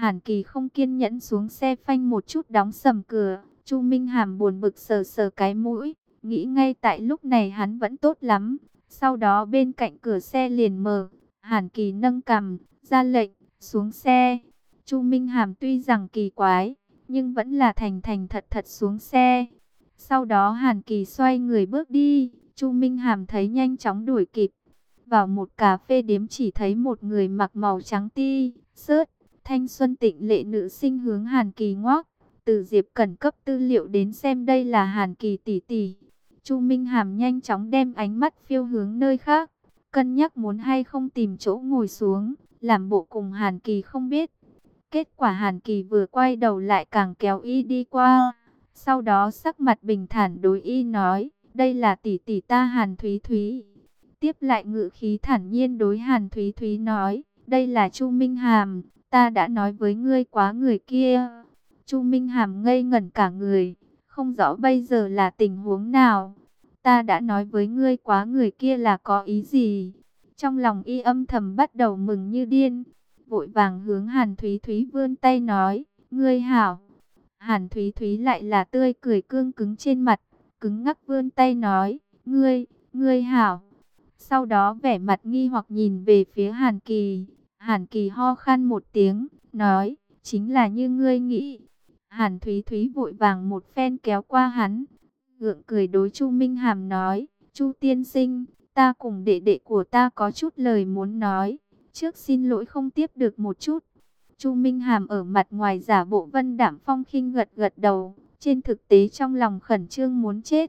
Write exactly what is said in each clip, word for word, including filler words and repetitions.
Hàn Kỳ không kiên nhẫn xuống xe phanh một chút đóng sầm cửa. Chu Minh Hàm buồn bực sờ sờ cái mũi, nghĩ ngay tại lúc này hắn vẫn tốt lắm. Sau đó bên cạnh cửa xe liền mở, Hàn Kỳ nâng cằm, ra lệnh, xuống xe. Chu Minh Hàm tuy rằng kỳ quái, nhưng vẫn là thành thành thật thật xuống xe. Sau đó Hàn Kỳ xoay người bước đi, Chu Minh Hàm thấy nhanh chóng đuổi kịp. Vào một cà phê điếm chỉ thấy một người mặc màu trắng ti, xớt, thanh xuân tịnh lệ nữ sinh hướng Hàn Kỳ ngoắc. Từ Diệp Cẩn cấp tư liệu đến xem đây là Hàn Kỳ tỷ tỷ. Chu Minh Hàm nhanh chóng đem ánh mắt phiêu hướng nơi khác, cân nhắc muốn hay không tìm chỗ ngồi xuống, làm bộ cùng Hàn Kỳ không biết. Kết quả Hàn Kỳ vừa quay đầu lại càng kéo y đi qua. Sau đó sắc mặt bình thản đối y nói, đây là tỷ tỷ ta Hàn Thúy Thúy. Tiếp lại ngữ khí thản nhiên đối Hàn Thúy Thúy nói, đây là Chu Minh Hàm, ta đã nói với ngươi quá người kia. Chu Minh Hàm ngây ngẩn cả người, không rõ bây giờ là tình huống nào. Ta đã nói với ngươi quá người kia là có ý gì? Trong lòng y âm thầm bắt đầu mừng như điên, vội vàng hướng Hàn Thúy Thúy vươn tay nói, ngươi hảo. Hàn Thúy Thúy lại là tươi cười cương cứng trên mặt, cứng ngắc vươn tay nói, ngươi, ngươi hảo. Sau đó vẻ mặt nghi hoặc nhìn về phía Hàn Kỳ. Hàn Kỳ ho khan một tiếng, nói, chính là như ngươi nghĩ. Hàn Thúy Thúy vội vàng một phen kéo qua hắn, gượng cười đối Chu Minh Hàm nói, Chu tiên sinh, ta cùng đệ đệ của ta có chút lời muốn nói, trước xin lỗi không tiếp được một chút. Chu Minh Hàm ở mặt ngoài giả bộ vân đảm phong khinh gật gật đầu, trên thực tế trong lòng khẩn trương muốn chết.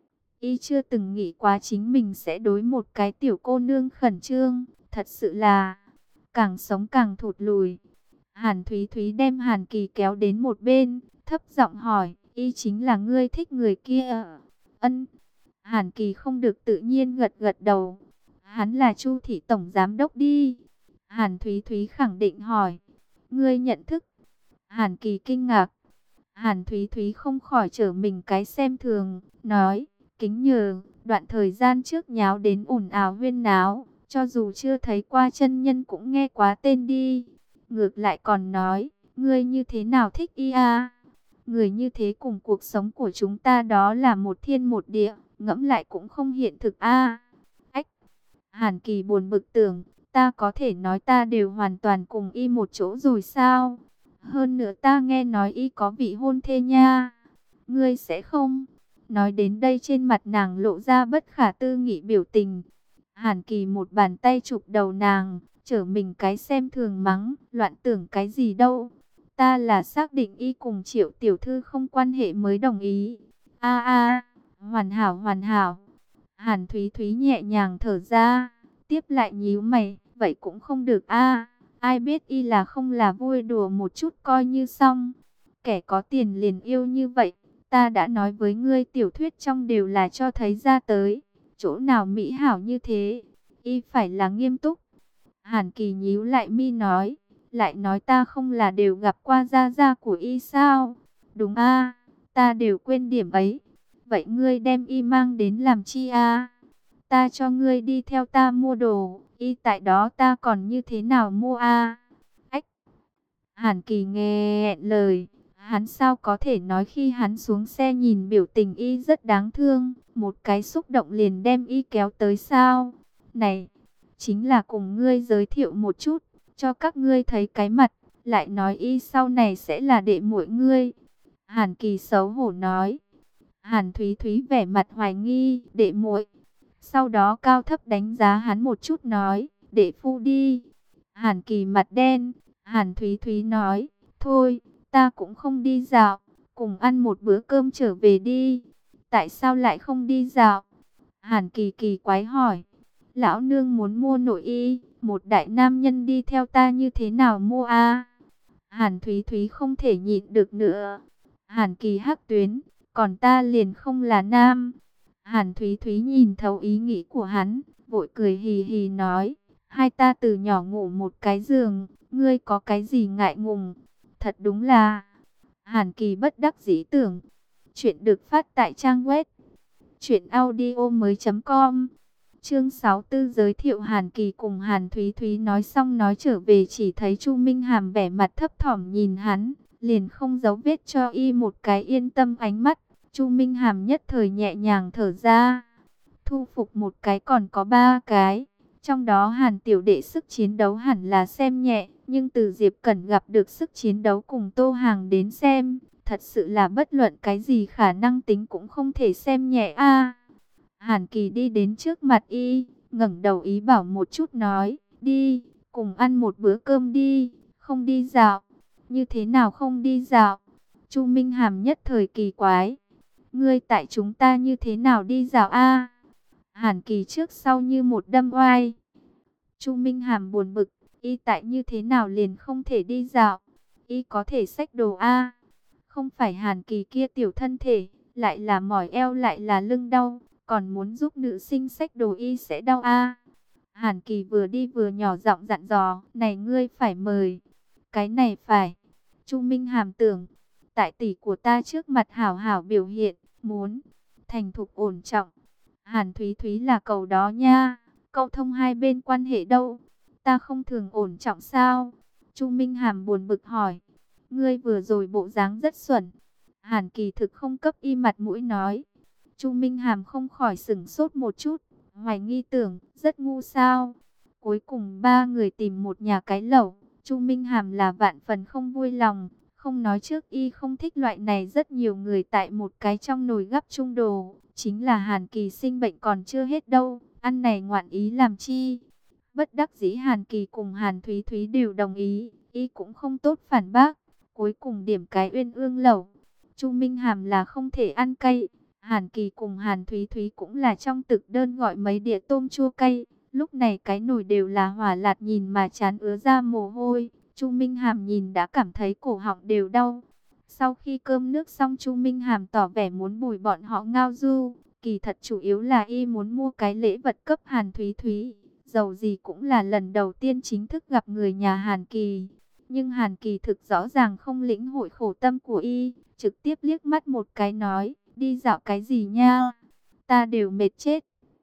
Y chưa từng nghĩ quá chính mình sẽ đối một cái tiểu cô nương khẩn trương, thật sự là càng sống càng thụt lùi. Hàn Thúy Thúy đem Hàn Kỳ kéo đến một bên, thấp giọng hỏi, y chính là ngươi thích người kia? Ân. Hàn Kỳ không được tự nhiên gật gật đầu. Hắn là Chu thị tổng giám đốc đi. Hàn Thúy Thúy khẳng định hỏi, ngươi nhận thức? Hàn Kỳ kinh ngạc. Hàn Thúy Thúy không khỏi trở mình cái xem thường, nói, kính nhờ, đoạn thời gian trước nháo đến ồn ào huyên náo, cho dù chưa thấy qua chân nhân cũng nghe quá tên đi. Ngược lại còn nói, ngươi như thế nào thích y a? Người như thế cùng cuộc sống của chúng ta đó là một thiên một địa, ngẫm lại cũng không hiện thực a. Ách! Hàn Kỳ buồn bực tưởng, ta có thể nói ta đều hoàn toàn cùng y một chỗ rồi sao? Hơn nữa ta nghe nói y có vị hôn thê nha. Ngươi sẽ không? Nói đến đây trên mặt nàng lộ ra bất khả tư nghị biểu tình. Hàn Kỳ một bàn tay chụp đầu nàng, trở mình cái xem thường mắng, loạn tưởng cái gì đâu. Ta là xác định y cùng Triệu tiểu thư không quan hệ mới đồng ý. A a, hoàn hảo hoàn hảo. Hàn Thúy Thúy nhẹ nhàng thở ra, tiếp lại nhíu mày, vậy cũng không được a. Ai biết y là không là vui đùa một chút coi như xong. Kẻ có tiền liền yêu như vậy. Ta đã nói với ngươi tiểu thuyết trong đều là cho thấy ra tới. Chỗ nào mỹ hảo như thế? Y phải là nghiêm túc. Hàn Kỳ nhíu lại mi nói. Lại nói ta không là đều gặp qua gia gia của y sao? Đúng a, ta đều quên điểm ấy. Vậy ngươi đem y mang đến làm chi a? Ta cho ngươi đi theo ta mua đồ. Y tại đó ta còn như thế nào mua a? Ách! Hàn Kỳ nghe lời. Hắn sao có thể nói khi hắn xuống xe nhìn biểu tình y rất đáng thương, một cái xúc động liền đem y kéo tới sao? Này, chính là cùng ngươi giới thiệu một chút, cho các ngươi thấy cái mặt, lại nói y sau này sẽ là đệ muội ngươi. Hàn Kỳ xấu hổ nói. Hàn Thúy Thúy vẻ mặt hoài nghi, đệ muội. Sau đó cao thấp đánh giá hắn một chút nói, đệ phu đi. Hàn Kỳ mặt đen, Hàn Thúy Thúy nói, thôi. Ta cũng không đi dạo, cùng ăn một bữa cơm trở về đi. Tại sao lại không đi dạo? Hàn Kỳ kỳ quái hỏi. Lão nương muốn mua nội y, một đại nam nhân đi theo ta như thế nào mua a? Hàn Thúy Thúy không thể nhịn được nữa. Hàn Kỳ hắc tuyến, còn ta liền không là nam. Hàn Thúy Thúy nhìn thấu ý nghĩ của hắn, vội cười hì hì nói, hai ta từ nhỏ ngủ một cái giường, ngươi có cái gì ngại ngùng? Thật đúng là, Hàn Kỳ bất đắc dĩ tưởng. Chuyện được phát tại trang web truyện audio mới chấm com. Chương sáu mươi tư giới thiệu Hàn Kỳ cùng Hàn Thúy Thúy nói xong nói trở về chỉ thấy Chu Minh Hàm vẻ mặt thấp thỏm nhìn hắn, liền không giấu vết cho y một cái yên tâm ánh mắt. Chu Minh Hàm nhất thời nhẹ nhàng thở ra. Thu phục một cái còn có ba cái. Trong đó Hàn tiểu đệ sức chiến đấu hẳn là xem nhẹ, nhưng từ Diệp Cẩn gặp được sức chiến đấu cùng Tô Hàng đến xem, thật sự là bất luận cái gì khả năng tính cũng không thể xem nhẹ a. Hàn Kỳ đi đến trước mặt y, ngẩng đầu ý bảo một chút nói, đi, cùng ăn một bữa cơm đi, không đi dạo. Như thế nào không đi dạo? Chu Minh Hàm nhất thời kỳ quái. Ngươi tại chúng ta như thế nào đi dạo a? Hàn Kỳ trước sau như một đâm oai. Chu Minh Hàm buồn bực, y tại như thế nào liền không thể đi dạo? Y có thể xách đồ a? Không phải Hàn Kỳ kia tiểu thân thể, lại là mỏi eo lại là lưng đau, còn muốn giúp nữ sinh xách đồ y sẽ đau a. Hàn Kỳ vừa đi vừa nhỏ giọng dặn dò, này ngươi phải mời. Cái này phải. Chu Minh Hàm tưởng, tại tỷ của ta trước mặt hảo hảo biểu hiện, muốn thành thục ổn trọng. Hàn Thúy Thúy là cầu đó nha, câu thông hai bên quan hệ đâu, ta không thường ổn trọng sao? Chu Minh Hàm buồn bực hỏi, ngươi vừa rồi bộ dáng rất xuẩn. Hàn Kỳ thực không cấp y mặt mũi nói. Chu Minh Hàm không khỏi sửng sốt một chút, hoài nghi tưởng, rất ngu sao? Cuối cùng ba người tìm một nhà cái lẩu, Chu Minh Hàm là vạn phần không vui lòng. Không nói trước y không thích loại này rất nhiều người tại một cái trong nồi gắp chung đồ. Chính là Hàn Kỳ sinh bệnh còn chưa hết đâu, ăn này ngoạn ý làm chi. Bất đắc dĩ Hàn Kỳ cùng Hàn Thúy Thúy đều đồng ý, y cũng không tốt phản bác. Cuối cùng điểm cái uyên ương lẩu. Chu Minh Hàm là không thể ăn cay. Hàn Kỳ cùng Hàn Thúy Thúy cũng là trong thực đơn gọi mấy đĩa tôm chua cay. Lúc này cái nồi đều là hỏa lạt nhìn mà chán ứa ra mồ hôi. Chu Minh Hàm nhìn đã cảm thấy cổ họng đều đau. Sau khi cơm nước xong Chu Minh Hàm tỏ vẻ muốn bồi bọn họ ngao du. Kỳ thật chủ yếu là y muốn mua cái lễ vật cấp Hàn Thúy Thúy. Dầu gì cũng là lần đầu tiên chính thức gặp người nhà Hàn Kỳ. Nhưng Hàn Kỳ thực rõ ràng không lĩnh hội khổ tâm của y. Trực tiếp liếc mắt một cái nói, đi dạo cái gì nha? Ta đều mệt chết.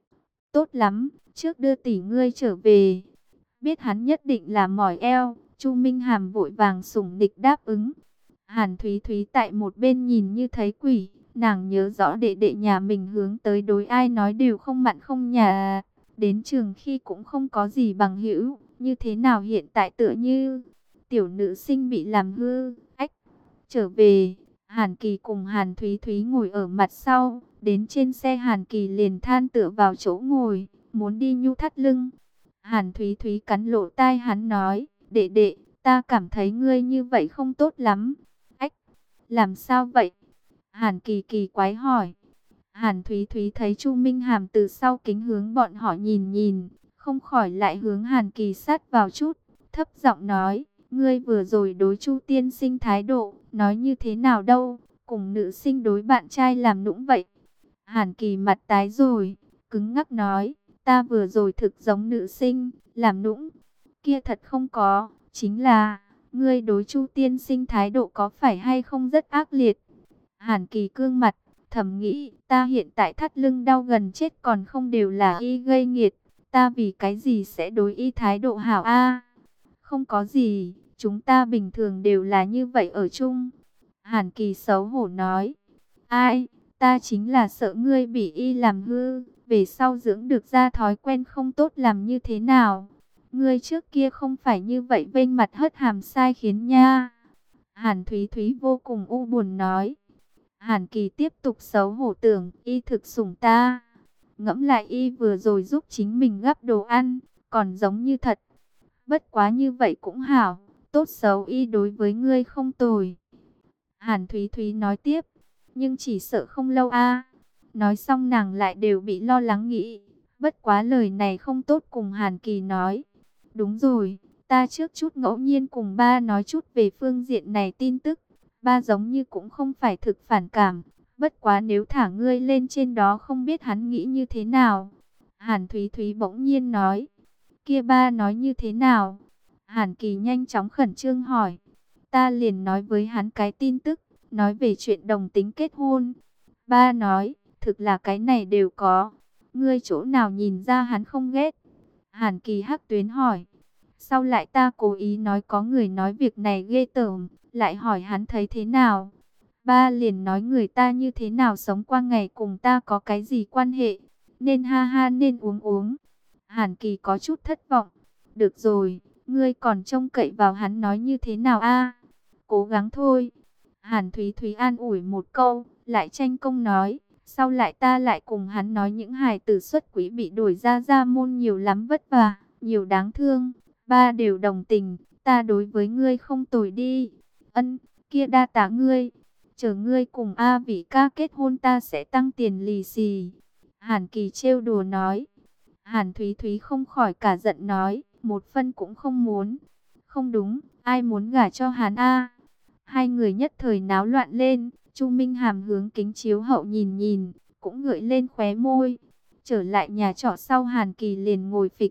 Tốt lắm, trước đưa tỷ ngươi trở về. Biết hắn nhất định là mỏi eo. Chu Minh Hàm vội vàng sủng nịch đáp ứng. Hàn Thúy Thúy tại một bên nhìn như thấy quỷ. Nàng nhớ rõ đệ đệ nhà mình hướng tới đối ai nói đều không mặn không nhạt. Đến trường khi cũng không có gì bằng hữu. Như thế nào hiện tại tựa như tiểu nữ sinh bị làm hư. Ách, trở về. Hàn Kỳ cùng Hàn Thúy Thúy ngồi ở mặt sau. Đến trên xe Hàn Kỳ liền than tựa vào chỗ ngồi. Muốn đi nhu thắt lưng. Hàn Thúy Thúy cắn lỗ tai hắn nói. Đệ đệ, ta cảm thấy ngươi như vậy không tốt lắm. Ách, làm sao vậy? Hàn Kỳ kỳ quái hỏi. Hàn Thúy Thúy thấy Chu Minh Hàm từ sau kính hướng bọn họ nhìn nhìn. Không khỏi lại hướng Hàn Kỳ sát vào chút. Thấp giọng nói, ngươi vừa rồi đối Chu tiên sinh thái độ, nói như thế nào đâu, cùng nữ sinh đối bạn trai làm nũng vậy. Hàn Kỳ mặt tái rồi, cứng ngắc nói, ta vừa rồi thực giống nữ sinh, làm nũng. Kia thật không có, chính là, ngươi đối Chu tiên sinh thái độ có phải hay không rất ác liệt. Hàn Kỳ cương mặt, thầm nghĩ, ta hiện tại thắt lưng đau gần chết còn không đều là y gây nghiệt, ta vì cái gì sẽ đối y thái độ hảo a? Không có gì, chúng ta bình thường đều là như vậy ở chung. Hàn Kỳ xấu hổ nói, ai, ta chính là sợ ngươi bị y làm hư, về sau dưỡng được ra thói quen không tốt làm như thế nào. Ngươi trước kia không phải như vậy vênh mặt hất hàm sai khiến nha. Hàn Thúy Thúy vô cùng u buồn nói. Hàn Kỳ tiếp tục xấu hổ tưởng y thực sủng ta. Ngẫm lại y vừa rồi giúp chính mình gắp đồ ăn, còn giống như thật. Bất quá như vậy cũng hảo, tốt xấu y đối với ngươi không tồi. Hàn Thúy Thúy nói tiếp, nhưng chỉ sợ không lâu a. Nói xong nàng lại đều bị lo lắng nghĩ. Bất quá lời này không tốt cùng Hàn Kỳ nói. Đúng rồi, ta trước chút ngẫu nhiên cùng ba nói chút về phương diện này tin tức. Ba giống như cũng không phải thực phản cảm. Bất quá nếu thả ngươi lên trên đó không biết hắn nghĩ như thế nào. Hàn Thúy Thúy bỗng nhiên nói. Kia ba nói như thế nào? Hàn Kỳ nhanh chóng khẩn trương hỏi. Ta liền nói với hắn cái tin tức, nói về chuyện đồng tính kết hôn. Ba nói, thực là cái này đều có. Ngươi chỗ nào nhìn ra hắn không ghét? Hàn Kỳ Hắc Tuyến hỏi. Sau lại ta cố ý nói có người nói việc này ghê tởm, lại hỏi hắn thấy thế nào. Ba liền nói người ta như thế nào sống qua ngày cùng ta có cái gì quan hệ, nên ha ha nên uống uống. Hàn Kỳ có chút thất vọng. Được rồi, ngươi còn trông cậy vào hắn nói như thế nào a? Cố gắng thôi. Hàn Thúy Thúy an ủi một câu, lại tranh công nói. Sau lại ta lại cùng hắn nói những hài tử xuất quỹ bị đuổi ra ra môn nhiều lắm vất vả, nhiều đáng thương. Ba đều đồng tình, ta đối với ngươi không tồi đi. Ân, kia đa tá ngươi. Chờ ngươi cùng A Vĩ ca kết hôn ta sẽ tăng tiền lì xì. Hàn Kỳ trêu đùa nói. Hàn Thúy Thúy không khỏi cả giận nói, một phân cũng không muốn. Không đúng, ai muốn gả cho hắn a? Hai người nhất thời náo loạn lên. Chu Minh Hàm hướng kính chiếu hậu nhìn nhìn, cũng gợi lên khóe môi. Trở lại nhà trọ sau, Hàn Kỳ liền ngồi phịch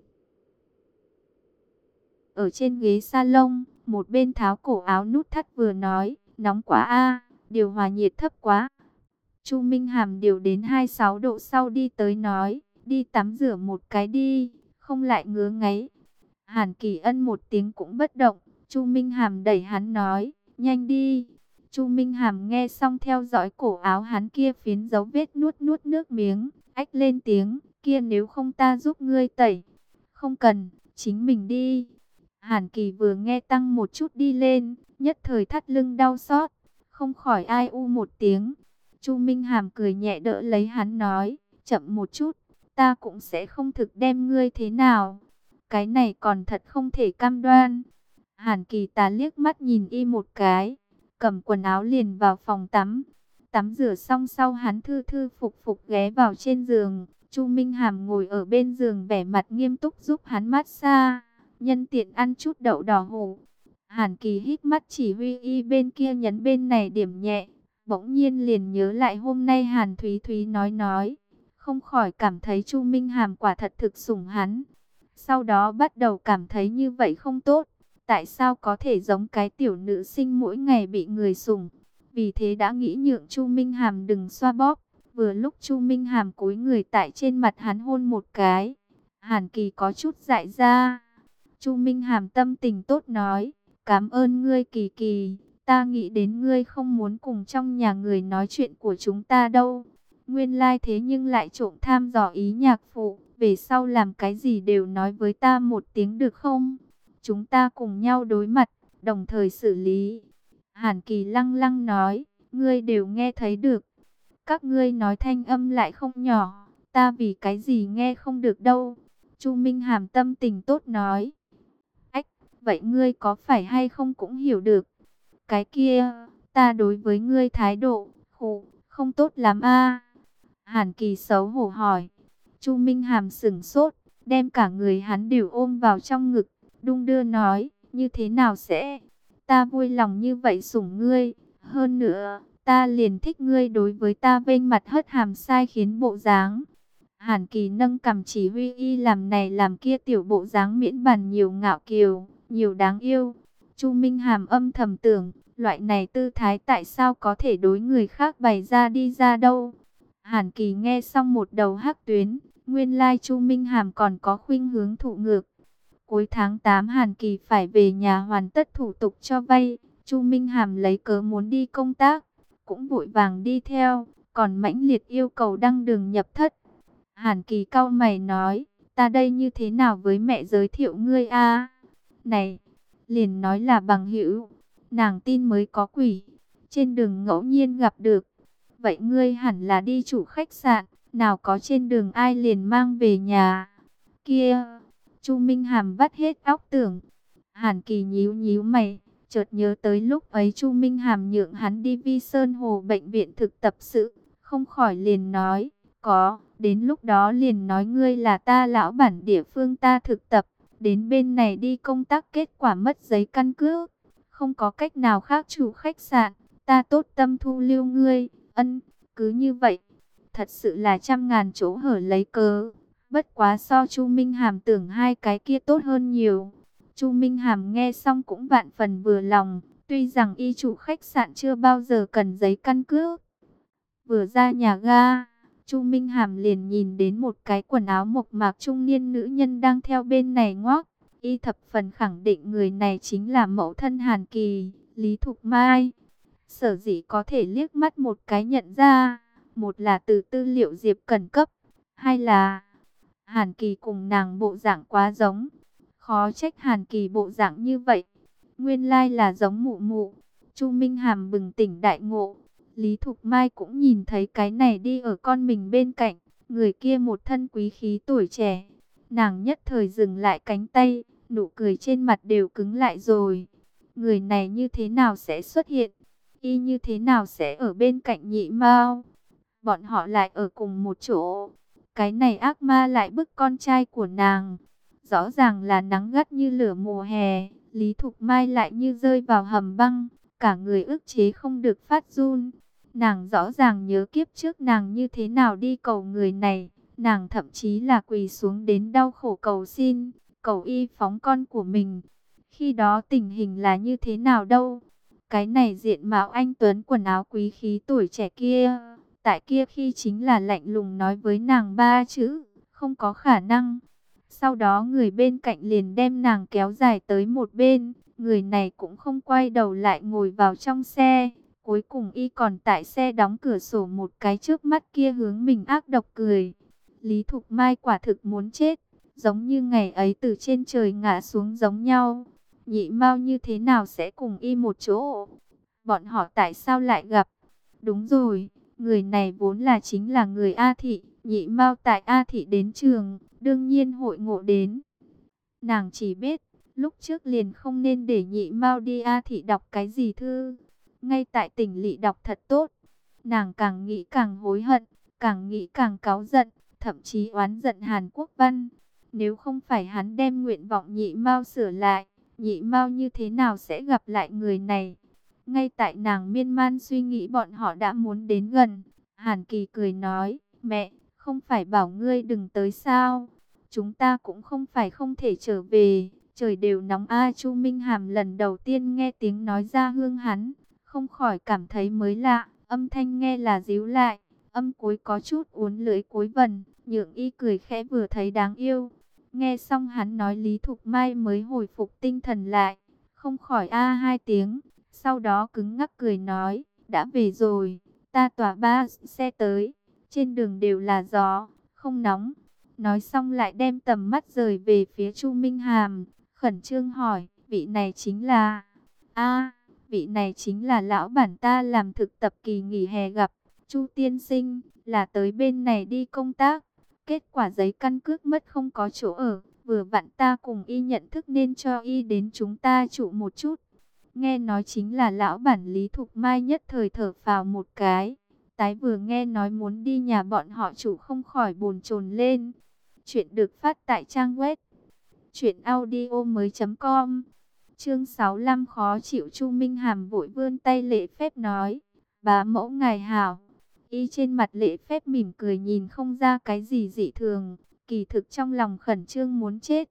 ở trên ghế salon, một bên tháo cổ áo nút thắt vừa nói, nóng quá a, điều hòa nhiệt thấp quá. Chu Minh Hàm điều đến hai mươi sáu độ sau đi tới nói, đi tắm rửa một cái đi, không lại ngứa ngáy. Hàn Kỳ ân một tiếng cũng bất động. Chu Minh Hàm đẩy hắn nói, nhanh đi. Chu Minh Hàm nghe xong theo dõi cổ áo hắn kia phiến dấu vết, nuốt nuốt nước miếng, ách lên tiếng, kia nếu không ta giúp ngươi tẩy. Không cần, chính mình đi. Hàn Kỳ vừa nghe tăng một chút đi lên, nhất thời thắt lưng đau xót, không khỏi ai u một tiếng. Chu Minh Hàm cười nhẹ đỡ lấy hắn nói, chậm một chút, ta cũng sẽ không thực đem ngươi thế nào. Cái này còn thật không thể cam đoan. Hàn Kỳ tà liếc mắt nhìn y một cái, cầm quần áo liền vào phòng tắm. Tắm rửa xong sau hắn thư thư phục phục ghé vào trên giường. Chu Minh Hàm ngồi ở bên giường vẻ mặt nghiêm túc giúp hắn massage, nhân tiện ăn chút đậu đỏ hủ. Hàn Kỳ hít mắt chỉ huy y bên kia nhấn bên này điểm nhẹ. Bỗng nhiên liền nhớ lại hôm nay Hàn Thúy Thúy nói nói, không khỏi cảm thấy Chu Minh Hàm quả thật thực sủng hắn. Sau đó bắt đầu cảm thấy như vậy không tốt. Tại sao có thể giống cái tiểu nữ sinh mỗi ngày bị người sủng? Vì thế đã nghĩ nhượng Chu Minh Hàm đừng xoa bóp. Vừa lúc Chu Minh Hàm cúi người tại trên mặt hắn hôn một cái, Hàn Kỳ có chút dại ra. Chu Minh Hàm tâm tình tốt nói, cảm ơn ngươi Kỳ Kỳ. Ta nghĩ đến ngươi không muốn cùng trong nhà người nói chuyện của chúng ta đâu. Nguyên lai thế nhưng lại trộm tham dò ý nhạc phụ. Về sau làm cái gì đều nói với ta một tiếng được không? Chúng ta cùng nhau đối mặt, đồng thời xử lý. Hàn Kỳ lăng lăng nói, ngươi đều nghe thấy được. Các ngươi nói thanh âm lại không nhỏ, ta vì cái gì nghe không được đâu. Chu Minh Hàm tâm tình tốt nói. Ách, vậy ngươi có phải hay không cũng hiểu được. Cái kia, ta đối với ngươi thái độ, khổ, không tốt lắm a. Hàn Kỳ xấu hổ hỏi. Chu Minh Hàm sững sốt, đem cả người hắn đều ôm vào trong ngực, đung đưa nói, như thế nào sẽ? Ta vui lòng như vậy sủng ngươi, hơn nữa, ta liền thích ngươi đối với ta vênh mặt hất hàm sai khiến bộ dáng. Hàn Kỳ nâng cằm chỉ huy y làm này làm kia tiểu bộ dáng miễn bàn nhiều ngạo kiều, nhiều đáng yêu. Chu Minh Hàm âm thầm tưởng, loại này tư thái tại sao có thể đối người khác bày ra đi ra đâu. Hàn Kỳ nghe xong một đầu hắc tuyến, nguyên lai Chu Minh Hàm còn có khuynh hướng thụ ngược. Cuối tháng tám Hàn Kỳ phải về nhà hoàn tất thủ tục cho vay. Chu Minh Hàm lấy cớ muốn đi công tác, cũng vội vàng đi theo, còn mãnh liệt yêu cầu đăng đường nhập thất. Hàn Kỳ cau mày nói, ta đây như thế nào với mẹ giới thiệu ngươi a? Này, liền nói là bằng hữu, nàng tin mới có quỷ, trên đường ngẫu nhiên gặp được. Vậy ngươi hẳn là đi chủ khách sạn, nào có trên đường ai liền mang về nhà. Kia, Chu Minh Hàm vắt hết óc tưởng. Hàn Kỳ nhíu nhíu mày, chợt nhớ tới lúc ấy Chu Minh Hàm nhượng hắn đi Vi Sơn Hồ bệnh viện thực tập sự, không khỏi liền nói, có, đến lúc đó liền nói ngươi là ta lão bản địa phương ta thực tập, đến bên này đi công tác kết quả mất giấy căn cước, không có cách nào khác chủ khách sạn, ta tốt tâm thu lưu ngươi. Ân, cứ như vậy, thật sự là trăm ngàn chỗ hở lấy cớ. Bất quá so Chu Minh Hàm tưởng hai cái kia tốt hơn nhiều. Chu Minh Hàm nghe xong cũng vạn phần vừa lòng, tuy rằng y chủ khách sạn chưa bao giờ cần giấy căn cước. Vừa ra nhà ga, Chu Minh Hàm liền nhìn đến một cái quần áo mộc mạc trung niên nữ nhân đang theo bên này ngoác. Y thập phần khẳng định người này chính là mẫu thân Hàn Kỳ, Lý Thục Mai. Sở dĩ có thể liếc mắt một cái nhận ra, một là từ tư liệu Diệp Cẩn cấp, hai là Hàn Kỳ cùng nàng bộ dạng quá giống. Khó trách Hàn Kỳ bộ dạng như vậy, nguyên lai là giống mụ mụ. Chu Minh Hàm bừng tỉnh đại ngộ. Lý Thục Mai cũng nhìn thấy cái này đi ở con mình bên cạnh, người kia một thân quý khí tuổi trẻ. Nàng nhất thời dừng lại cánh tay, nụ cười trên mặt đều cứng lại rồi. Người này như thế nào sẽ xuất hiện? Y như thế nào sẽ ở bên cạnh Nhị Mao? Bọn họ lại ở cùng một chỗ. Cái này ác ma lại bức con trai của nàng. Rõ ràng là nắng gắt như lửa mùa hè, Lý Thục Mai lại như rơi vào hầm băng, cả người ức chế không được phát run. Nàng rõ ràng nhớ kiếp trước nàng như thế nào đi cầu người này, nàng thậm chí là quỳ xuống đến đau khổ cầu xin, cầu y phóng con của mình. Khi đó tình hình là như thế nào đâu? Cái này diện mạo anh tuấn quần áo quý khí tuổi trẻ kia, tại kia khi chính là lạnh lùng nói với nàng ba chữ, không có khả năng. Sau đó người bên cạnh liền đem nàng kéo dài tới một bên, người này cũng không quay đầu lại ngồi vào trong xe. Cuối cùng y còn tại xe đóng cửa sổ một cái trước mắt kia hướng mình ác độc cười. Lý Thục Mai quả thực muốn chết, giống như ngày ấy từ trên trời ngã xuống giống nhau. Nhị Mao như thế nào sẽ cùng y một chỗ? Bọn họ tại sao lại gặp? Đúng rồi, người này vốn là chính là người A Thị. Nhị Mao tại A Thị đến trường, đương nhiên hội ngộ đến. Nàng chỉ biết, lúc trước liền không nên để Nhị Mao đi A Thị đọc cái gì thư. Ngay tại tỉnh lỵ đọc thật tốt. Nàng càng nghĩ càng hối hận, càng nghĩ càng cáu giận, thậm chí oán giận Hàn Quốc Văn. Nếu không phải hắn đem nguyện vọng Nhị Mao sửa lại, Nhị Mao như thế nào sẽ gặp lại người này? Ngay tại nàng miên man suy nghĩ bọn họ đã muốn đến gần. Hàn Kỳ cười nói, mẹ, không phải bảo ngươi đừng tới sao? Chúng ta cũng không phải không thể trở về, trời đều nóng a. Chu Minh Hàm lần đầu tiên nghe tiếng nói ra hương hắn, không khỏi cảm thấy mới lạ, âm thanh nghe là díu lại, âm cuối có chút uốn lưỡi cuối vần, nhượng y cười khẽ vừa thấy đáng yêu. Nghe xong hắn nói Lý Thục Mai mới hồi phục tinh thần lại, không khỏi a hai tiếng, sau đó cứng ngắc cười nói, đã về rồi, ta tỏa ba xe tới, trên đường đều là gió, không nóng. Nói xong lại đem tầm mắt rời về phía Chu Minh Hàm, khẩn trương hỏi, vị này chính là... a vị này chính là lão bản ta làm thực tập kỳ nghỉ hè gặp, Chu tiên sinh, là tới bên này đi công tác. Kết quả giấy căn cước mất không có chỗ ở, vừa vặn ta cùng y nhận thức nên cho y đến chúng ta trụ một chút. Nghe nói chính là lão bản. Lý Thục Mai nhất thời thở phào một cái. Tái vừa nghe nói muốn đi nhà bọn họ chủ không khỏi bồn chồn lên. Chuyện được phát tại trang web truyện audio mới chấm com. Chương sáu mươi lăm khó chịu. Chu Minh Hàm vội vươn tay lễ phép nói, bá mẫu ngài hảo. Y trên mặt lễ phép mỉm cười nhìn không ra cái gì dị thường, kỳ thực trong lòng khẩn trương muốn chết.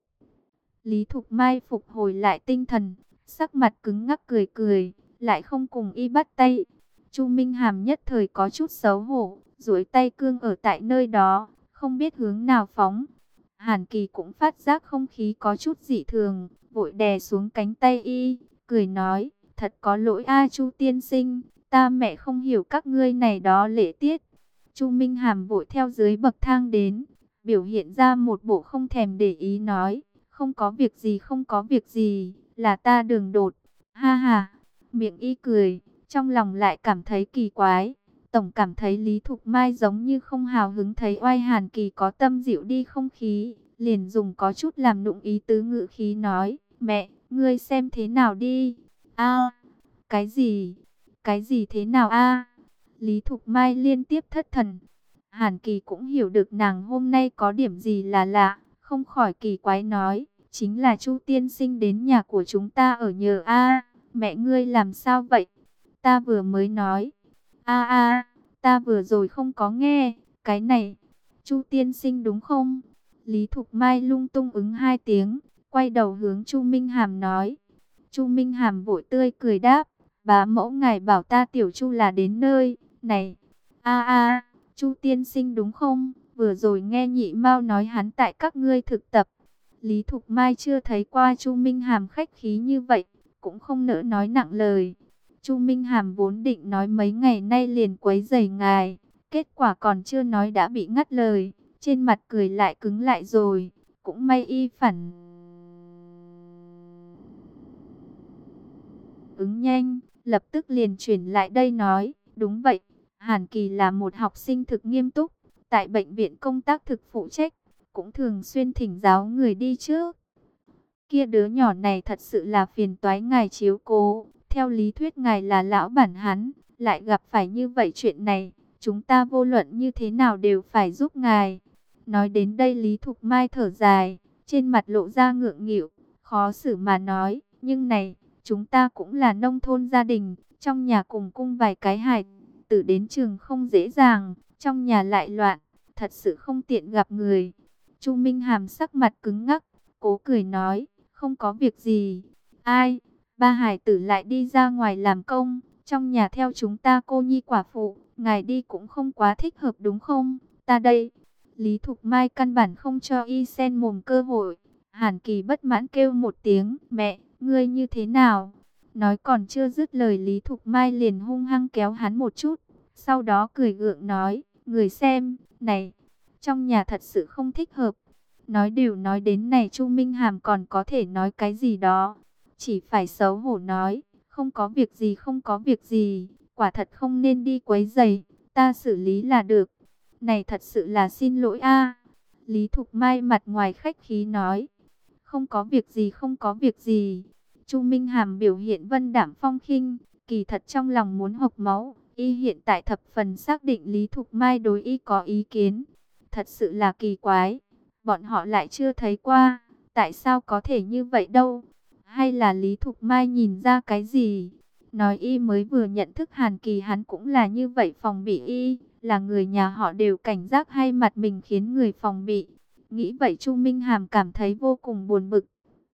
Lý Thục Mai phục hồi lại tinh thần, sắc mặt cứng ngắc cười cười, lại không cùng y bắt tay. Chu Minh Hàm nhất thời có chút xấu hổ, duỗi tay cương ở tại nơi đó, không biết hướng nào phóng. Hàn Kỳ cũng phát giác không khí có chút dị thường, vội đè xuống cánh tay y, cười nói, thật có lỗi a Chu tiên sinh, ta mẹ không hiểu các ngươi này đó lễ tiết. Chu Minh Hàm vội theo dưới bậc thang đến, biểu hiện ra một bộ không thèm để ý nói, không có việc gì không có việc gì, là ta đường đột. Ha ha, miệng y cười, trong lòng lại cảm thấy kỳ quái. Tổng cảm thấy Lý Thục Mai giống như không hào hứng thấy oai Hàn Kỳ có tâm dịu đi không khí, liền dùng có chút làm nụng ý tứ ngữ khí nói, mẹ, ngươi xem thế nào đi. A, cái gì? Cái gì thế nào a? Lý Thục Mai liên tiếp thất thần. Hàn Kỳ cũng hiểu được nàng hôm nay có điểm gì là lạ, không khỏi kỳ quái nói, chính là Chu tiên sinh đến nhà của chúng ta ở nhờ a. Mẹ ngươi làm sao vậy? Ta vừa mới nói. A a, ta vừa rồi không có nghe, cái này, Chu tiên sinh đúng không? Lý Thục Mai lung tung ứng hai tiếng, quay đầu hướng Chu Minh Hàm nói. Chu Minh Hàm vội tươi cười đáp, bá mẫu ngài bảo ta tiểu Chu là đến nơi này. A a, Chu tiên sinh đúng không? Vừa rồi nghe Nhị Mao nói hắn tại các ngươi thực tập. Lý Thục Mai chưa thấy qua Chu Minh Hàm khách khí như vậy, cũng không nỡ nói nặng lời. Chu Minh Hàm vốn định nói mấy ngày nay liền quấy rầy ngài, kết quả còn chưa nói đã bị ngắt lời, trên mặt cười lại cứng lại rồi, cũng may y phản ứng nhanh, lập tức liền chuyển lại đây nói, đúng vậy, Hàn Kỳ là một học sinh thực nghiêm túc, tại bệnh viện công tác thực phụ trách, cũng thường xuyên thỉnh giáo người đi trước. Kia đứa nhỏ này thật sự là phiền toái ngài chiếu cố, theo lý thuyết ngài là lão bản hắn, lại gặp phải như vậy chuyện này, chúng ta vô luận như thế nào đều phải giúp ngài. Nói đến đây Lý Thục Mai thở dài, trên mặt lộ ra ngượng nghịu, khó xử mà nói, nhưng này, chúng ta cũng là nông thôn gia đình, trong nhà cùng cung vài cái hài tử đến trường không dễ dàng, trong nhà lại loạn, thật sự không tiện gặp người. Chu Minh Hàm sắc mặt cứng ngắc, cố cười nói, không có việc gì. Ai, ba hải tử lại đi ra ngoài làm công, trong nhà theo chúng ta cô nhi quả phụ, ngài đi cũng không quá thích hợp đúng không? Ta đây. Lý Thục Mai căn bản không cho y sen mồm cơ hội. Hàn Kỳ bất mãn kêu một tiếng, mẹ, ngươi như thế nào? Nói còn chưa dứt lời Lý Thục Mai liền hung hăng kéo hắn một chút. Sau đó cười gượng nói, người xem, này, trong nhà thật sự không thích hợp. Nói đều nói đến này Chu Minh Hàm còn có thể nói cái gì đó. Chỉ phải xấu hổ nói, không có việc gì không có việc gì, quả thật không nên đi quấy rầy, ta xử lý là được. Này thật sự là xin lỗi a. Lý Thục Mai mặt ngoài khách khí nói, không có việc gì không có việc gì. Chu Minh Hàm biểu hiện vân đạm phong khinh, kỳ thật trong lòng muốn hộc máu. Y hiện tại thập phần xác định Lý Thục Mai đối y có ý kiến. Thật sự là kỳ quái, bọn họ lại chưa thấy qua, tại sao có thể như vậy đâu? Hay là Lý Thục Mai nhìn ra cái gì? Nói y mới vừa nhận thức Hàn Kỳ hắn cũng là như vậy, phòng bị y, là người nhà họ đều cảnh giác hay mặt mình khiến người phòng bị. Nghĩ vậy Chu Minh Hàm cảm thấy vô cùng buồn bực.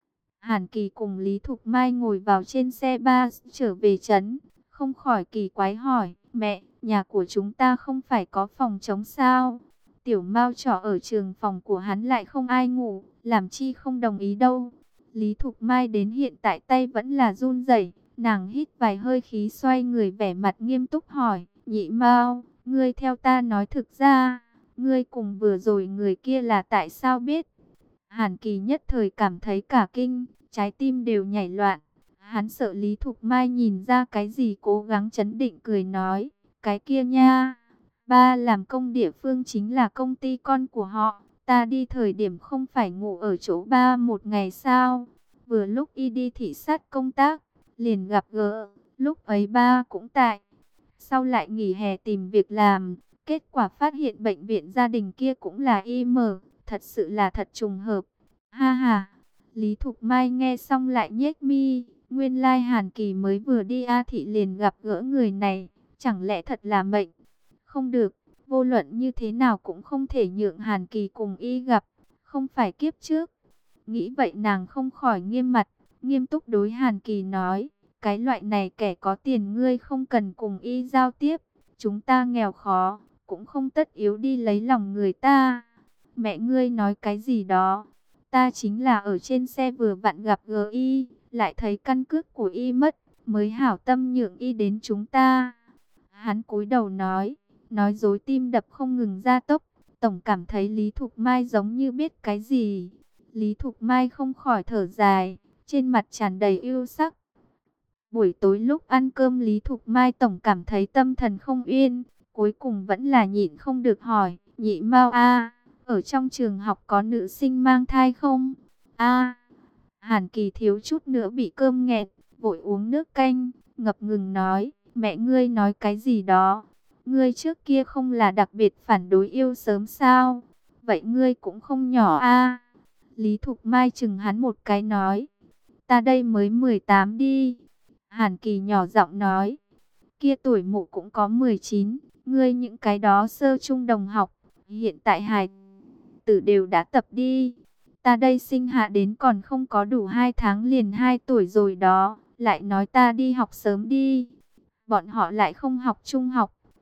Hàn Kỳ cùng Lý Thục Mai ngồi vào trên xe ba trở về trấn, không khỏi kỳ quái hỏi, mẹ, nhà của chúng ta không phải có phòng trống sao? Tiểu Mao trọ ở trường phòng của hắn lại không ai ngủ, làm chi không đồng ý đâu. Lý Thục Mai đến hiện tại tay vẫn là run rẩy, nàng hít vài hơi khí xoay người vẻ mặt nghiêm túc hỏi, Nhị Mao, ngươi theo ta nói thực ra, ngươi cùng vừa rồi người kia là tại sao biết? Hàn Kỳ nhất thời cảm thấy cả kinh, trái tim đều nhảy loạn. Hắn sợ Lý Thục Mai nhìn ra cái gì, cố gắng trấn định cười nói, cái kia nha, ba làm công địa phương chính là công ty con của họ. Ta đi thời điểm không phải ngủ ở chỗ ba một ngày sao? Vừa lúc y đi thị sát công tác, liền gặp gỡ, lúc ấy ba cũng tại. Sau lại nghỉ hè tìm việc làm, kết quả phát hiện bệnh viện gia đình kia cũng là y mở, thật sự là thật trùng hợp. Ha ha, Lý Thục Mai nghe xong lại nhếch mi, nguyên lai Hàn Kỳ mới vừa đi A thị liền gặp gỡ người này, chẳng lẽ thật là mệnh? Không được, vô luận như thế nào cũng không thể nhượng Hàn Kỳ cùng y gặp, không phải kiếp trước. Nghĩ vậy nàng không khỏi nghiêm mặt, nghiêm túc đối Hàn Kỳ nói, cái loại này kẻ có tiền ngươi không cần cùng y giao tiếp, chúng ta nghèo khó, cũng không tất yếu đi lấy lòng người ta. Mẹ ngươi nói cái gì đó, ta chính là ở trên xe vừa vặn gặp gỡ y, lại thấy căn cước của y mất, mới hảo tâm nhượng y đến chúng ta. Hắn cúi đầu nói, nói dối tim đập không ngừng gia tốc, tổng cảm thấy Lý Thục Mai giống như biết cái gì. Lý Thục Mai không khỏi thở dài, trên mặt tràn đầy yêu sắc. Buổi tối lúc ăn cơm Lý Thục Mai tổng cảm thấy tâm thần không yên, cuối cùng vẫn là nhịn không được hỏi, Nhị Mao a, ở trong trường học có nữ sinh mang thai không? A. Hàn Kỳ thiếu chút nữa bị cơm nghẹt, vội uống nước canh, ngập ngừng nói, mẹ ngươi nói cái gì đó? Ngươi trước kia không là đặc biệt phản đối yêu sớm sao? Vậy ngươi cũng không nhỏ a. Lý Thục Mai chừng hắn một cái nói, ta đây mới mười tám đi. Hàn Kỳ nhỏ giọng nói, kia tuổi mụ cũng có mười chín, ngươi những cái đó sơ trung đồng học, hiện tại hài tử đều đã tập đi. Ta đây sinh hạ đến còn không có đủ hai tháng liền hai tuổi rồi đó, lại nói ta đi học sớm đi. Bọn họ lại không học trung học,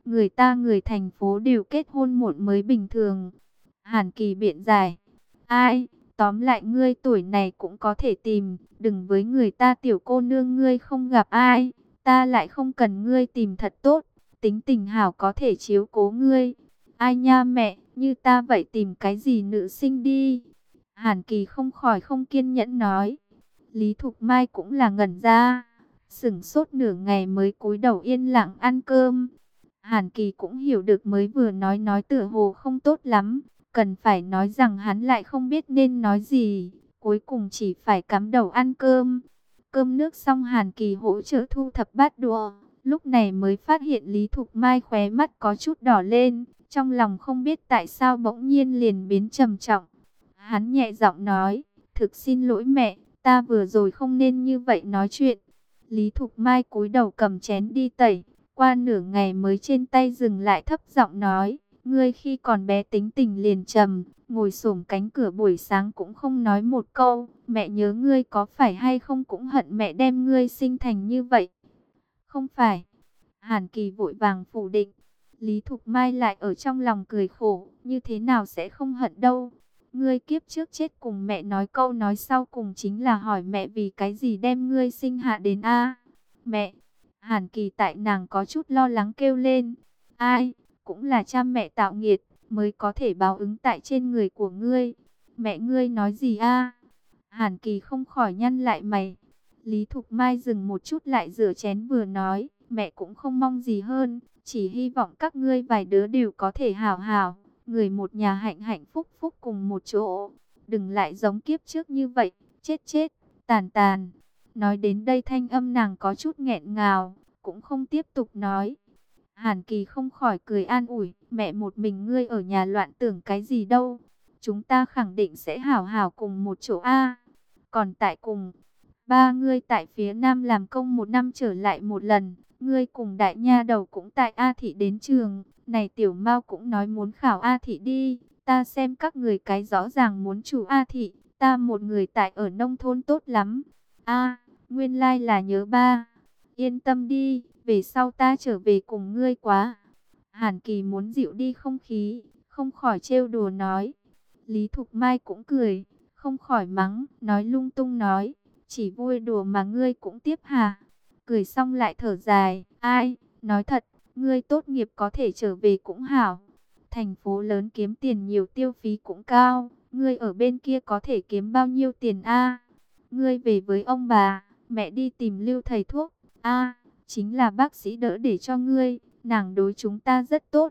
Người ta người thành phố đều kết hôn muộn mới bình thường. Hàn Kỳ biện giải. Ai, tóm lại ngươi tuổi này cũng có thể tìm. Đừng với người ta tiểu cô nương ngươi không gặp ai. Ta lại không cần ngươi tìm thật tốt. Tính tình hảo có thể chiếu cố ngươi. Ai nha mẹ, như ta vậy tìm cái gì nữ sinh đi. Hàn Kỳ không khỏi không kiên nhẫn nói. Lý Thục Mai cũng là ngẩn ra. Sửng sốt nửa ngày mới cúi đầu yên lặng ăn cơm. Hàn Kỳ cũng hiểu được mới vừa nói nói tựa hồ không tốt lắm. Cần phải nói rằng hắn lại không biết nên nói gì. Cuối cùng chỉ phải cắm đầu ăn cơm. Cơm nước xong Hàn Kỳ hỗ trợ thu thập bát đũa. Lúc này mới phát hiện Lý Thục Mai khóe mắt có chút đỏ lên. Trong lòng không biết tại sao bỗng nhiên liền biến trầm trọng. Hắn nhẹ giọng nói, thực xin lỗi mẹ, ta vừa rồi không nên như vậy nói chuyện. Lý Thục Mai cúi đầu cầm chén đi tẩy, qua nửa ngày mới trên tay dừng lại thấp giọng nói, ngươi khi còn bé tính tình liền trầm, ngồi xổm cánh cửa buổi sáng cũng không nói một câu, mẹ nhớ ngươi có phải hay không cũng hận mẹ đem ngươi sinh thành như vậy. Không phải. Hàn Kỳ vội vàng phủ định. Lý Thục Mai lại ở trong lòng cười khổ, như thế nào sẽ không hận đâu. Ngươi kiếp trước chết cùng mẹ nói câu nói sau cùng chính là hỏi mẹ vì cái gì đem ngươi sinh hạ đến a. Mẹ. Hàn Kỳ tại nàng có chút lo lắng kêu lên. Ai, cũng là cha mẹ tạo nghiệt, mới có thể báo ứng tại trên người của ngươi. Mẹ ngươi nói gì a? Hàn Kỳ không khỏi nhăn lại mày. Lý Thục Mai dừng một chút lại rửa chén vừa nói, mẹ cũng không mong gì hơn, chỉ hy vọng các ngươi vài đứa đều có thể hảo hảo, người một nhà hạnh hạnh phúc phúc cùng một chỗ, đừng lại giống kiếp trước như vậy, chết chết, tàn tàn. Nói đến đây thanh âm nàng có chút nghẹn ngào, cũng không tiếp tục nói. Hàn Kỳ không khỏi cười an ủi, mẹ một mình ngươi ở nhà loạn tưởng cái gì đâu, chúng ta khẳng định sẽ hảo hảo cùng một chỗ a. Còn tại cùng ba ngươi tại phía Nam làm công một năm trở lại một lần, ngươi cùng đại nha đầu cũng tại A Thị đến trường, này tiểu Mao cũng nói muốn khảo A Thị đi, ta xem các người cái rõ ràng muốn chủ A Thị, ta một người tại ở nông thôn tốt lắm. A, nguyên lai là nhớ ba, yên tâm đi, về sau ta trở về cùng ngươi quá. Hàn Kỳ muốn dịu đi không khí, không khỏi trêu đùa nói. Lý Thục Mai cũng cười, không khỏi mắng, nói lung tung nói. Chỉ vui đùa mà ngươi cũng tiếp hả? Cười xong lại thở dài. Ai, nói thật, ngươi tốt nghiệp có thể trở về cũng hảo. Thành phố lớn kiếm tiền nhiều tiêu phí cũng cao. Ngươi ở bên kia có thể kiếm bao nhiêu tiền a? Ngươi về với ông bà, mẹ đi tìm Lưu thầy thuốc. A, chính là bác sĩ đỡ để cho ngươi, nàng đối chúng ta rất tốt.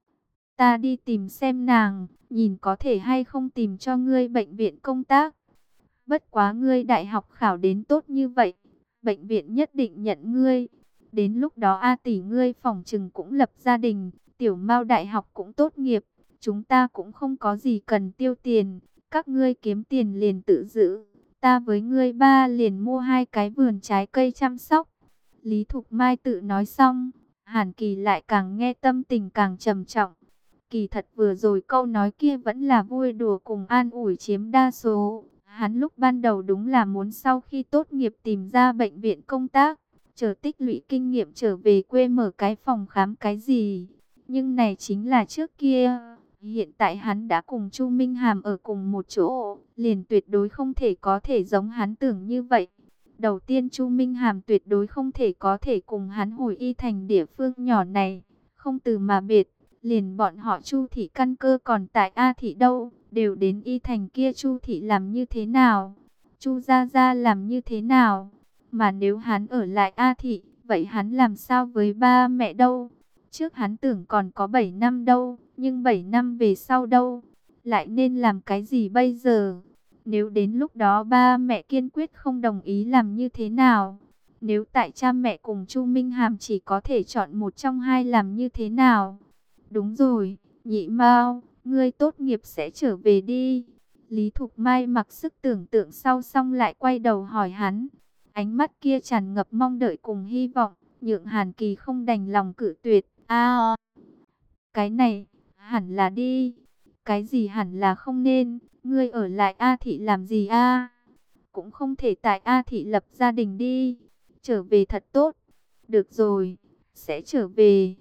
Ta đi tìm xem nàng, nhìn có thể hay không tìm cho ngươi bệnh viện công tác. Bất quá ngươi đại học khảo đến tốt như vậy, bệnh viện nhất định nhận ngươi. Đến lúc đó A tỷ ngươi phỏng chừng cũng lập gia đình, tiểu Mao đại học cũng tốt nghiệp, chúng ta cũng không có gì cần tiêu tiền, các ngươi kiếm tiền liền tự giữ. Ta với ngươi ba liền mua hai cái vườn trái cây chăm sóc. Lý Thục Mai tự nói xong, Hàn Kỳ lại càng nghe tâm tình càng trầm trọng. Kỳ thật vừa rồi câu nói kia vẫn là vui đùa cùng an ủi chiếm đa số. Hắn lúc ban đầu đúng là muốn sau khi tốt nghiệp tìm ra bệnh viện công tác, chờ tích lũy kinh nghiệm trở về quê mở cái phòng khám cái gì. Nhưng này chính là trước kia, hiện tại hắn đã cùng Chu Minh Hàm ở cùng một chỗ, liền tuyệt đối không thể có thể giống hắn tưởng như vậy. Đầu tiên Chu Minh Hàm tuyệt đối không thể có thể cùng hắn hồi y thành địa phương nhỏ này, không từ mà biệt. Liền bọn họ Chu thị căn cơ còn tại A thị đâu, đều đến y thành kia Chu thị làm như thế nào, Chu gia gia làm như thế nào, mà nếu hắn ở lại A thị, vậy hắn làm sao với ba mẹ đâu? Trước hắn tưởng còn có bảy năm đâu, nhưng bảy năm về sau đâu, lại nên làm cái gì bây giờ? Nếu đến lúc đó ba mẹ kiên quyết không đồng ý làm như thế nào? Nếu tại cha mẹ cùng Chu Minh Hàm chỉ có thể chọn một trong hai làm như thế nào? Đúng rồi, Nhị Mao, ngươi tốt nghiệp sẽ trở về đi. Lý Thục Mai mặc sức tưởng tượng sau xong lại quay đầu hỏi hắn. Ánh mắt kia tràn ngập mong đợi cùng hy vọng, nhượng Hàn Kỳ không đành lòng cự tuyệt. A, cái này, hẳn là đi. Cái gì hẳn là không nên, ngươi ở lại A Thị làm gì a? Cũng không thể tại A Thị lập gia đình đi. Trở về thật tốt. Được rồi, sẽ trở về.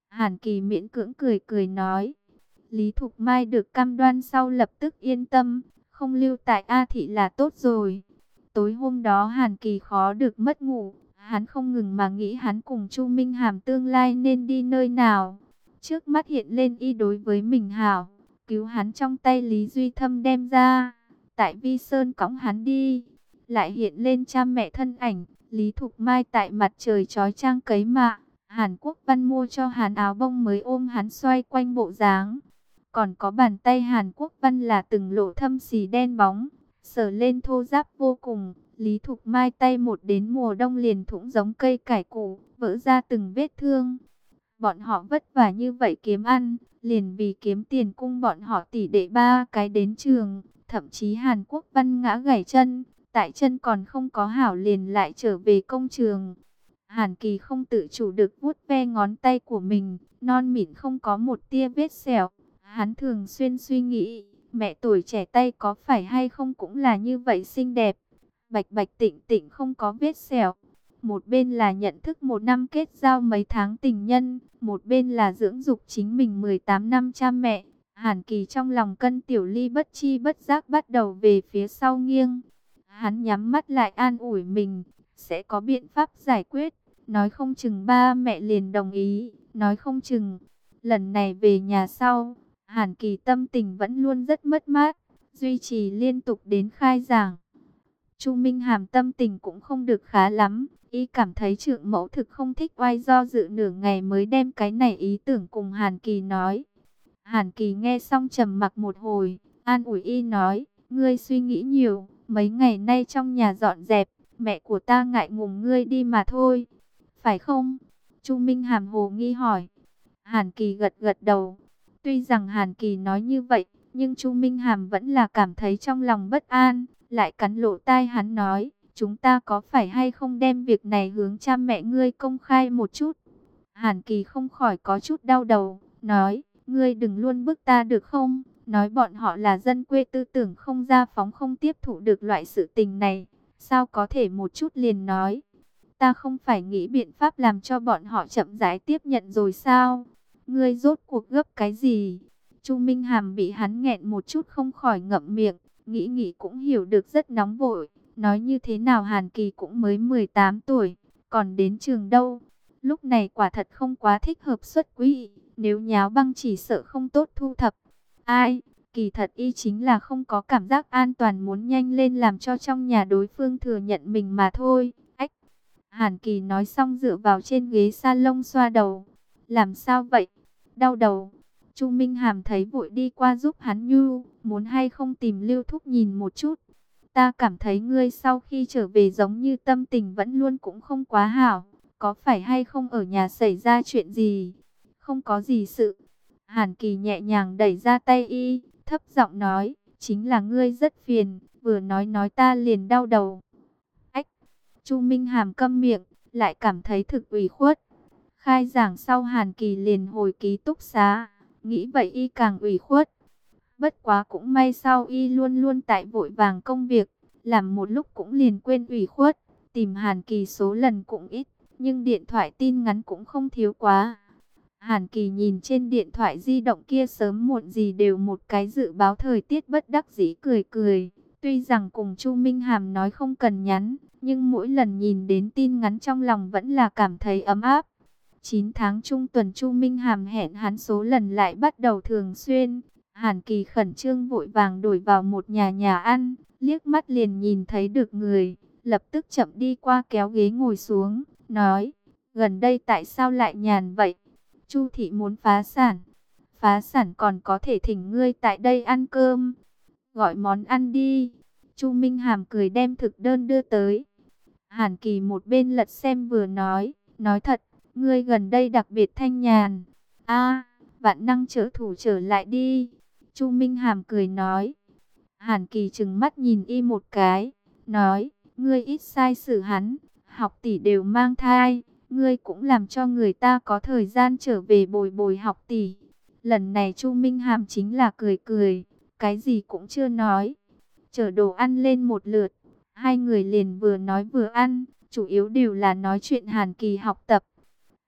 Hàn Kỳ miễn cưỡng cười cười nói. Lý Thục Mai được cam đoan sau lập tức yên tâm, không lưu tại A Thị là tốt rồi. Tối hôm đó Hàn Kỳ khó được mất ngủ, hắn không ngừng mà nghĩ hắn cùng Chu Minh Hàm tương lai nên đi nơi nào. Trước mắt hiện lên y đối với mình hảo, cứu hắn trong tay Lý Duy Thâm đem ra, tại Vi Sơn cõng hắn đi. Lại hiện lên cha mẹ thân ảnh, Lý Thục Mai tại mặt trời chói chang cấy mạ, Hàn Quốc Văn mua cho hắn áo bông mới ôm hắn xoay quanh bộ dáng. Còn có bàn tay Hàn Quốc Văn là từng lỗ thâm xì đen bóng, sờ lên thô ráp vô cùng. Lý Thục Mai tay một đến mùa đông liền thủng giống cây cải củ, vỡ ra từng vết thương. Bọn họ vất vả như vậy kiếm ăn, liền vì kiếm tiền cung bọn họ tỷ đệ ba cái đến trường. Thậm chí Hàn Quốc Văn ngã gãy chân, tại chân còn không có hảo liền lại trở về công trường. Hàn Kỳ không tự chủ được vuốt ve ngón tay của mình, non mịn không có một tia vết sẹo. Hắn thường xuyên suy nghĩ, mẹ tuổi trẻ tay có phải hay không cũng là như vậy xinh đẹp. Bạch bạch tịnh tịnh không có vết sẹo. Một bên là nhận thức một năm kết giao mấy tháng tình nhân, một bên là dưỡng dục chính mình mười tám năm cha mẹ. Hàn Kỳ trong lòng cân tiểu ly bất chi bất giác bắt đầu về phía sau nghiêng. Hắn nhắm mắt lại an ủi mình, sẽ có biện pháp giải quyết. Nói không chừng ba mẹ liền đồng ý, nói không chừng. Lần này về nhà sau, Hàn Kỳ tâm tình vẫn luôn rất mất mát, duy trì liên tục đến khai giảng. Chu Minh Hàm tâm tình cũng không được khá lắm, y cảm thấy Trượng Mẫu thực không thích oai, do dự nửa ngày mới đem cái này ý tưởng cùng Hàn Kỳ nói. Hàn Kỳ nghe xong trầm mặc một hồi, an ủi y nói, ngươi suy nghĩ nhiều, mấy ngày nay trong nhà dọn dẹp, mẹ của ta ngại ngùng ngươi đi mà thôi. Phải không? Chu Minh Hàm hồ nghi hỏi. Hàn Kỳ gật gật đầu. Tuy rằng Hàn Kỳ nói như vậy, nhưng Chu Minh Hàm vẫn là cảm thấy trong lòng bất an, lại cắn lỗ tai hắn nói, chúng ta có phải hay không đem việc này hướng cha mẹ ngươi công khai một chút. Hàn Kỳ không khỏi có chút đau đầu, nói, ngươi đừng luôn bức ta được không, nói bọn họ là dân quê tư tưởng không ra phóng, không tiếp thụ được loại sự tình này, sao có thể một chút liền nói. Ta không phải nghĩ biện pháp làm cho bọn họ chậm rãi tiếp nhận rồi sao? Ngươi rốt cuộc gấp cái gì? Chu Minh Hàm bị hắn nghẹn một chút không khỏi ngậm miệng, nghĩ nghĩ cũng hiểu được rất nóng vội. Nói như thế nào Hàn Kỳ cũng mới mười tám tuổi, còn đến trường đâu. Lúc này quả thật không quá thích hợp xuất quỹ, nếu nháo băng chỉ sợ không tốt thu thập. Ai, kỳ thật y chính là không có cảm giác an toàn, muốn nhanh lên làm cho trong nhà đối phương thừa nhận mình mà thôi. Ách! Hàn Kỳ nói xong dựa vào trên ghế salon xoa đầu. Làm sao vậy? Đau đầu. Chu Minh Hàm thấy vội đi qua giúp hắn nhu, muốn hay không tìm Lưu Thúc nhìn một chút. Ta cảm thấy ngươi sau khi trở về giống như tâm tình vẫn luôn cũng không quá hảo. Có phải hay không ở nhà xảy ra chuyện gì? Không có gì sự. Hàn Kỳ nhẹ nhàng đẩy ra tay y, thấp giọng nói, chính là ngươi rất phiền, vừa nói nói ta liền đau đầu. Ách! Chu Minh Hàm câm miệng, lại cảm thấy thực ủy khuất. Khai giảng sau Hàn Kỳ liền hồi ký túc xá, nghĩ vậy y càng ủy khuất. Bất quá cũng may sau y luôn luôn tại vội vàng công việc, làm một lúc cũng liền quên ủy khuất, tìm Hàn Kỳ số lần cũng ít, nhưng điện thoại tin nhắn cũng không thiếu quá. Hàn Kỳ nhìn trên điện thoại di động kia sớm muộn gì đều một cái dự báo thời tiết, bất đắc dĩ cười cười. Tuy rằng cùng Chu Minh Hàm nói không cần nhắn, nhưng mỗi lần nhìn đến tin nhắn trong lòng vẫn là cảm thấy ấm áp. chín tháng trung tuần Chu Minh Hàm hẹn hắn số lần lại bắt đầu thường xuyên. Hàn Kỳ khẩn trương vội vàng đổi vào một nhà nhà ăn, liếc mắt liền nhìn thấy được người, lập tức chậm đi qua kéo ghế ngồi xuống, nói, gần đây tại sao lại nhàn vậy? Chu thị muốn phá sản. Phá sản còn có thể thỉnh ngươi tại đây ăn cơm. Gọi món ăn đi. Chu Minh Hàm cười đem thực đơn đưa tới. Hàn Kỳ một bên lật xem vừa nói, nói thật, ngươi gần đây đặc biệt thanh nhàn. A, vạn năng trợ thủ trở lại đi. Chu Minh Hàm cười nói. Hàn Kỳ trừng mắt nhìn y một cái, nói, ngươi ít sai xử hắn, học tỷ đều mang thai, ngươi cũng làm cho người ta có thời gian trở về bồi bồi học tỷ. Lần này Chu Minh Hàm chính là cười cười, cái gì cũng chưa nói. Chở đồ ăn lên một lượt, hai người liền vừa nói vừa ăn, chủ yếu đều là nói chuyện Hàn Kỳ học tập.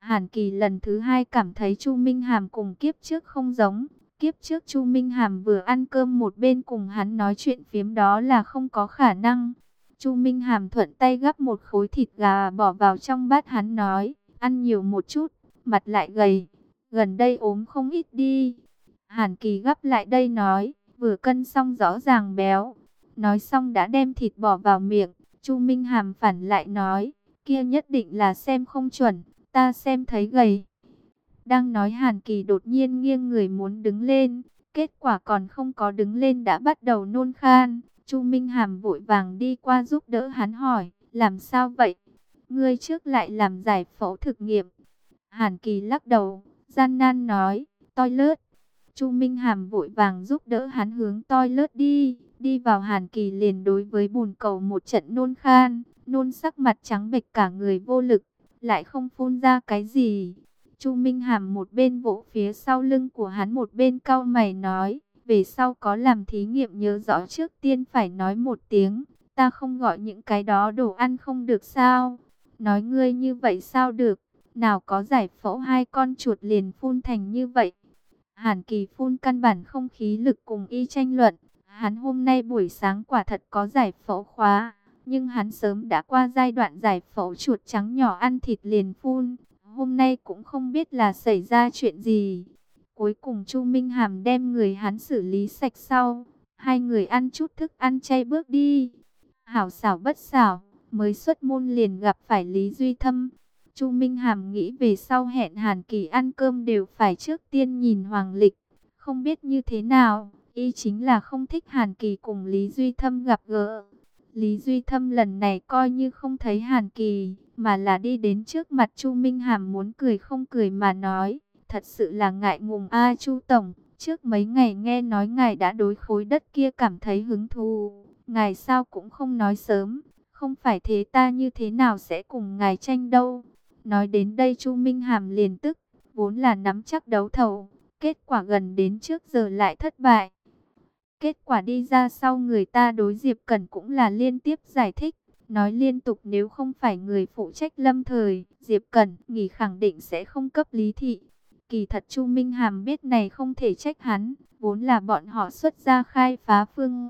Hàn Kỳ lần thứ hai cảm thấy Chu Minh Hàm cùng kiếp trước không giống. Kiếp trước Chu Minh Hàm vừa ăn cơm một bên cùng hắn nói chuyện phiếm đó là không có khả năng. Chu Minh Hàm thuận tay gắp một khối thịt gà bỏ vào trong bát hắn nói, ăn nhiều một chút, mặt lại gầy, gần đây ốm không ít đi. Hàn Kỳ gắp lại đây nói, vừa cân xong rõ ràng béo. Nói xong đã đem thịt bỏ vào miệng, Chu Minh Hàm phản lại nói, kia nhất định là xem không chuẩn, ta xem thấy gầy. Đang nói Hàn Kỳ đột nhiên nghiêng người muốn đứng lên, kết quả còn không có đứng lên đã bắt đầu nôn khan. Chu Minh Hàm vội vàng đi qua giúp đỡ hắn hỏi, làm sao vậy? Ngươi trước lại làm giải phẫu thực nghiệm. Hàn Kỳ lắc đầu, gian nan nói, toilet. Chu Minh Hàm vội vàng giúp đỡ hắn hướng toilet đi, đi vào Hàn Kỳ liền đối với bồn cầu một trận nôn khan, nôn sắc mặt trắng bệch cả người vô lực, lại không phun ra cái gì. Chu Minh Hàm một bên vỗ phía sau lưng của hắn một bên cau mày nói, về sau có làm thí nghiệm nhớ rõ trước tiên phải nói một tiếng, ta không gọi những cái đó đồ ăn không được sao? Nói ngươi như vậy sao được, nào có giải phẫu hai con chuột liền phun thành như vậy. Hàn Kỳ phun căn bản không khí lực cùng y tranh luận, hắn hôm nay buổi sáng quả thật có giải phẫu khóa, nhưng hắn sớm đã qua giai đoạn giải phẫu chuột trắng nhỏ ăn thịt liền phun. Hôm nay cũng không biết là xảy ra chuyện gì. Cuối cùng Chu Minh Hàm đem người hắn xử lý sạch sau. Hai người ăn chút thức ăn chay bước đi. Hảo xảo bất xảo, mới xuất môn liền gặp phải Lý Duy Thâm. Chu Minh Hàm nghĩ về sau hẹn Hàn Kỳ ăn cơm đều phải trước tiên nhìn hoàng lịch. Không biết như thế nào, y chính là không thích Hàn Kỳ cùng Lý Duy Thâm gặp gỡ. Lý Duy Thâm lần này coi như không thấy Hàn Kỳ, mà là đi đến trước mặt Chu Minh Hàm muốn cười không cười mà nói, thật sự là ngại ngùng a Chu Tổng, trước mấy ngày nghe nói ngài đã đối khối đất kia cảm thấy hứng thú, ngài sao cũng không nói sớm, không phải thế ta như thế nào sẽ cùng ngài tranh đâu. Nói đến đây Chu Minh Hàm liền tức, vốn là nắm chắc đấu thầu, kết quả gần đến trước giờ lại thất bại. Kết quả đi ra sau người ta đối Diệp Cẩn cũng là liên tiếp giải thích, nói liên tục nếu không phải người phụ trách lâm thời, Diệp Cẩn nghỉ khẳng định sẽ không cấp lý thị. Kỳ thật Chu Minh Hàm biết này không thể trách hắn, vốn là bọn họ xuất ra khai phá phương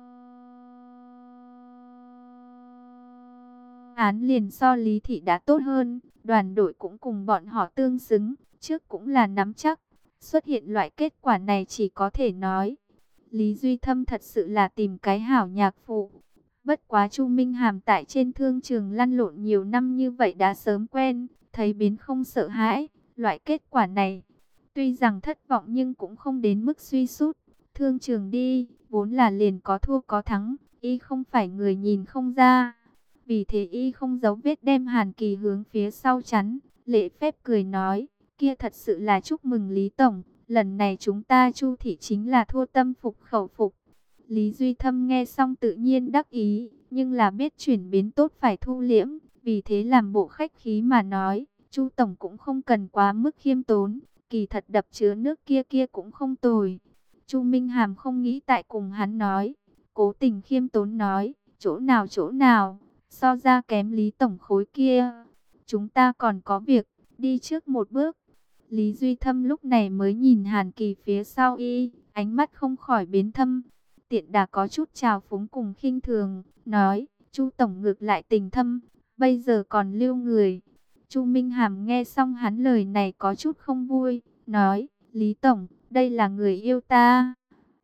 án liền so lý thị đã tốt hơn, đoàn đội cũng cùng bọn họ tương xứng, trước cũng là nắm chắc, xuất hiện loại kết quả này chỉ có thể nói. Lý Duy Thâm thật sự là tìm cái hảo nhạc phụ. Bất quá Chu Minh Hàm tại trên thương trường lăn lộn nhiều năm như vậy đã sớm quen, thấy biến không sợ hãi. Loại kết quả này, tuy rằng thất vọng nhưng cũng không đến mức suy sút. Thương trường đi, vốn là liền có thua có thắng, y không phải người nhìn không ra. Vì thế y không giấu vết đem Hàn Kỳ hướng phía sau chắn, lễ phép cười nói, kia thật sự là chúc mừng Lý Tổng. Lần này chúng ta Chu thị chính là thua tâm phục khẩu phục. Lý Duy Thâm nghe xong tự nhiên đắc ý, nhưng là biết chuyển biến tốt phải thu liễm, vì thế làm bộ khách khí mà nói, Chu Tổng cũng không cần quá mức khiêm tốn, kỳ thật đập chứa nước kia kia cũng không tồi. Chu Minh Hàm không nghĩ tại cùng hắn nói, cố tình khiêm tốn nói, chỗ nào chỗ nào, so ra kém Lý Tổng khối kia. Chúng ta còn có việc, đi trước một bước. Lý Duy Thâm lúc này mới nhìn Hàn Kỳ phía sau y, ánh mắt không khỏi biến thâm. Tiện đà có chút trào phúng cùng khinh thường, nói, Chu Tổng ngược lại tình thâm, bây giờ còn lưu người. Chu Minh Hàm nghe xong hắn lời này có chút không vui, nói, Lý Tổng, đây là người yêu ta.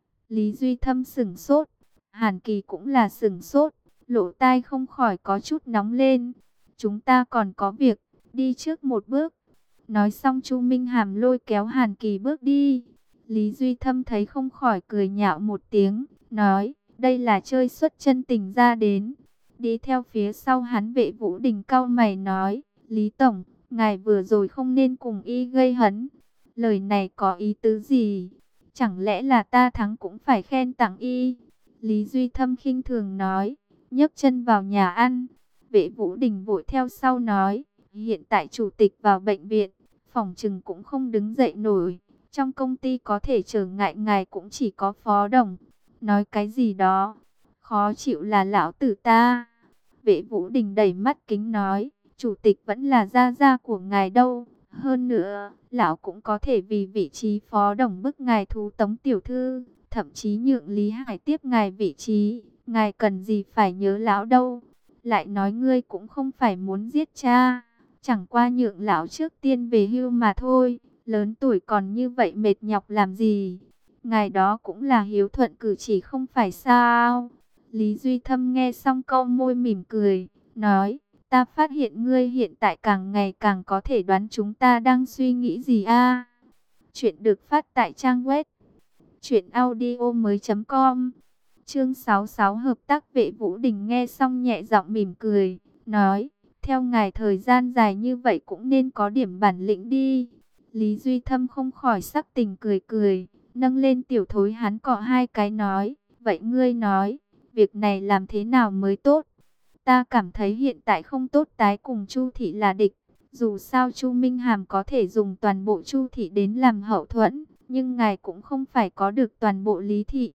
Lý Duy Thâm sửng sốt, Hàn Kỳ cũng là sửng sốt, lỗ tai không khỏi có chút nóng lên. Chúng ta còn có việc, đi trước một bước. Nói xong Chu Minh Hàm lôi kéo Hàn Kỳ bước đi. Lý Duy Thâm thấy không khỏi cười nhạo một tiếng, nói, đây là chơi xuất chân tình ra đến. Đi theo phía sau hắn Vệ Vũ Đình cau mày nói, Lý Tổng, ngài vừa rồi không nên cùng y gây hấn. Lời này có ý tứ gì? Chẳng lẽ là ta thắng cũng phải khen tặng y? Lý Duy Thâm khinh thường nói, nhấc chân vào nhà ăn. Vệ Vũ Đình vội theo sau nói, hiện tại chủ tịch vào bệnh viện, phòng trừng cũng không đứng dậy nổi. Trong công ty có thể trở ngại ngài cũng chỉ có Phó Đồng. Nói cái gì đó, khó chịu là lão tử ta. Vệ Vũ Đình đẩy mắt kính nói, chủ tịch vẫn là gia gia của ngài đâu, Hơn nữa, lão cũng có thể vì vị trí phó đồng bức ngài thú tống tiểu thư, thậm chí nhượng Lý Hải tiếp ngài vị trí. Ngài cần gì phải nhớ lão đâu. Lại nói ngươi cũng không phải muốn giết cha, chẳng qua nhượng lão trước tiên về hưu mà thôi. Lớn tuổi còn như vậy mệt nhọc làm gì? Ngài đó cũng là hiếu thuận cử chỉ không phải sao? Lý Duy Thâm nghe xong câu môi mỉm cười, nói, ta phát hiện ngươi hiện tại càng ngày càng có thể đoán chúng ta đang suy nghĩ gì a. Chuyện được phát tại trang web truyện audio mới chấm com. Chương sáu mươi sáu hợp tác. Vệ Vũ Đình nghe xong nhẹ giọng mỉm cười, nói, theo ngài thời gian dài như vậy cũng nên có điểm bản lĩnh đi. Lý Duy Thâm không khỏi sắc tình cười cười, nâng lên tiểu thối hắn cọ hai cái nói, vậy ngươi nói, việc này làm thế nào mới tốt? Ta cảm thấy hiện tại không tốt tái cùng Chu Thị là địch. Dù sao Chu Minh Hàm có thể dùng toàn bộ Chu Thị đến làm hậu thuẫn, nhưng ngài cũng không phải có được toàn bộ Lý Thị.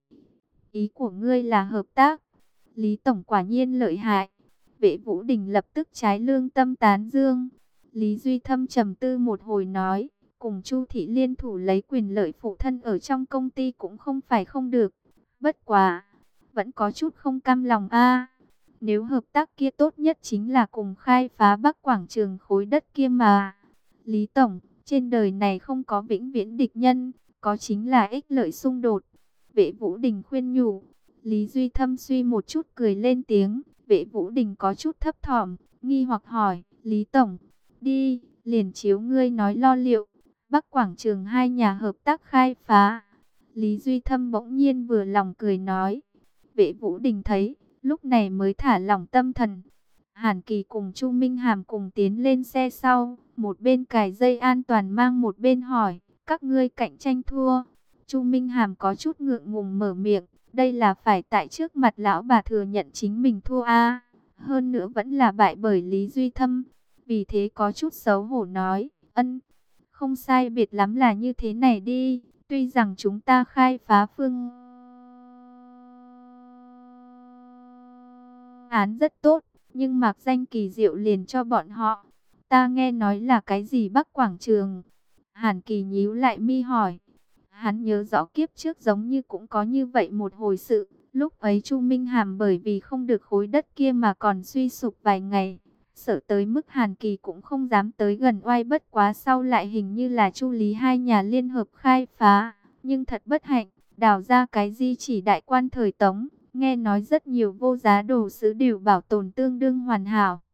Ý của ngươi là hợp tác. Lý Tổng quả nhiên lợi hại. Vệ Vũ Đình lập tức trái lương tâm tán dương. Lý Duy Thâm trầm tư một hồi nói, cùng Chu Thị liên thủ lấy quyền lợi phụ thân ở trong công ty cũng không phải không được. Bất quá, vẫn có chút không cam lòng a. Nếu hợp tác kia tốt nhất chính là cùng khai phá Bắc Quảng Trường khối đất kia mà. Lý Tổng, trên đời này không có vĩnh viễn địch nhân, có chính là ích lợi xung đột. Vệ Vũ Đình khuyên nhủ. Lý Duy Thâm suy một chút cười lên tiếng. Vệ Vũ Đình có chút thấp thỏm, nghi hoặc hỏi, Lý Tổng, đi, liền chiếu ngươi nói lo liệu. Bắc Quảng Trường hai nhà hợp tác khai phá. Lý Duy Thâm bỗng nhiên vừa lòng cười nói. Vệ Vũ Đình thấy, lúc này mới thả lỏng tâm thần. Hàn Kỳ cùng Chu Minh Hàm cùng tiến lên xe sau, một bên cài dây an toàn mang một bên hỏi, các ngươi cạnh tranh thua. Chu Minh Hàm có chút ngượng ngùng mở miệng, đây là phải tại trước mặt lão bà thừa nhận chính mình thua a, hơn nữa vẫn là bại bởi Lý Duy Thâm. Vì thế có chút xấu hổ nói, ân, không sai biệt lắm là như thế này đi, tuy rằng chúng ta khai phá phương án rất tốt, nhưng mạc danh kỳ diệu liền cho bọn họ. Ta nghe nói là cái gì Bắc Quảng Trường? Hàn Kỳ nhíu lại mi hỏi. Hắn nhớ rõ kiếp trước giống như cũng có như vậy một hồi sự. Lúc ấy Chu Minh Hàm bởi vì không được khối đất kia mà còn suy sụp vài ngày. Sợ tới mức Hàn Kỳ cũng không dám tới gần, oai bất quá sau lại hình như là Chu Lý hai nhà liên hợp khai phá. Nhưng thật bất hạnh, đào ra cái di chỉ đại quan thời Tống. Nghe nói rất nhiều vô giá đồ sứ đều bảo tồn tương đương hoàn hảo.